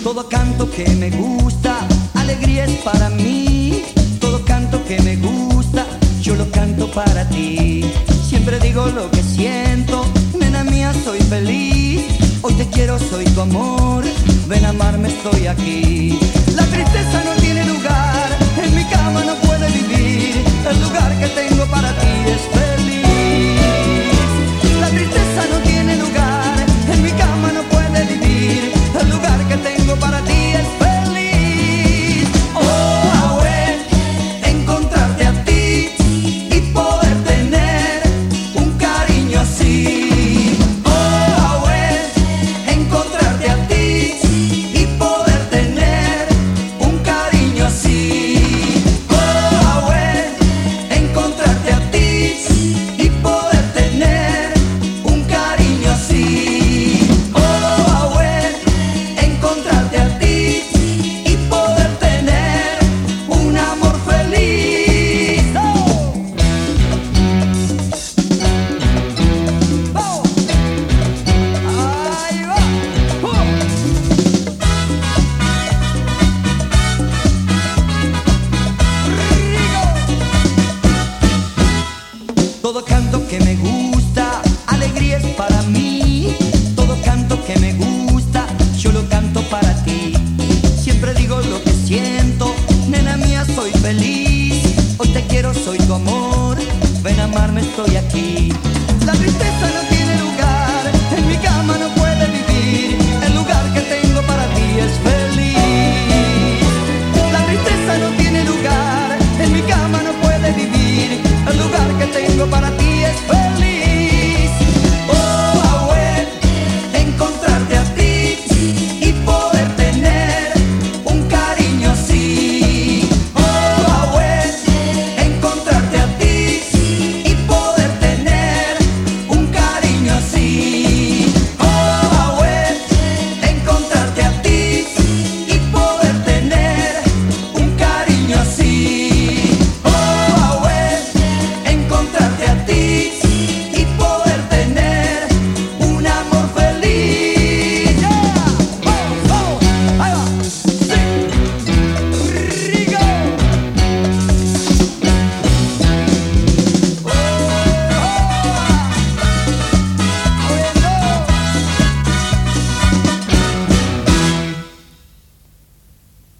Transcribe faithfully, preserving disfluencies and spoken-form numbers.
Todo canto que me gusta, alegría es para mí. Todo canto que me gusta, yo lo canto para ti. Siempre digo lo que siento, nena mía, soy feliz. Hoy te quiero, soy tu amor, ven a amarme, estoy aquí. La tristeza no tiene lugar, en mi cama no puede vivir. El lugar que tengo para ti es feliz. La tristeza no tiene lugar, en mi cama no puede vivir. El lugar que tengo para ti es feliz. Oh, Ahue, encontrarte a ti y poder tener un cariño así. Oh, Ahue, encontrarte a ti y poder tener un cariño así. Oh, Ahue, encontrarte a ti y poder tener un cariño así. Oh, Ahue, encontrarte a ti y poder tener un amor feliz. ¡Oh! ¡Oh! ¡Ahí va! ¡Oh! Todo canto que me gusta, alegría es para mí. Todo canto que me gusta, yo lo canto para ti. Siempre digo lo que siento, nena mía, soy feliz. Hoy te quiero, soy tu amor, ven a amarme, estoy aquí. La tristeza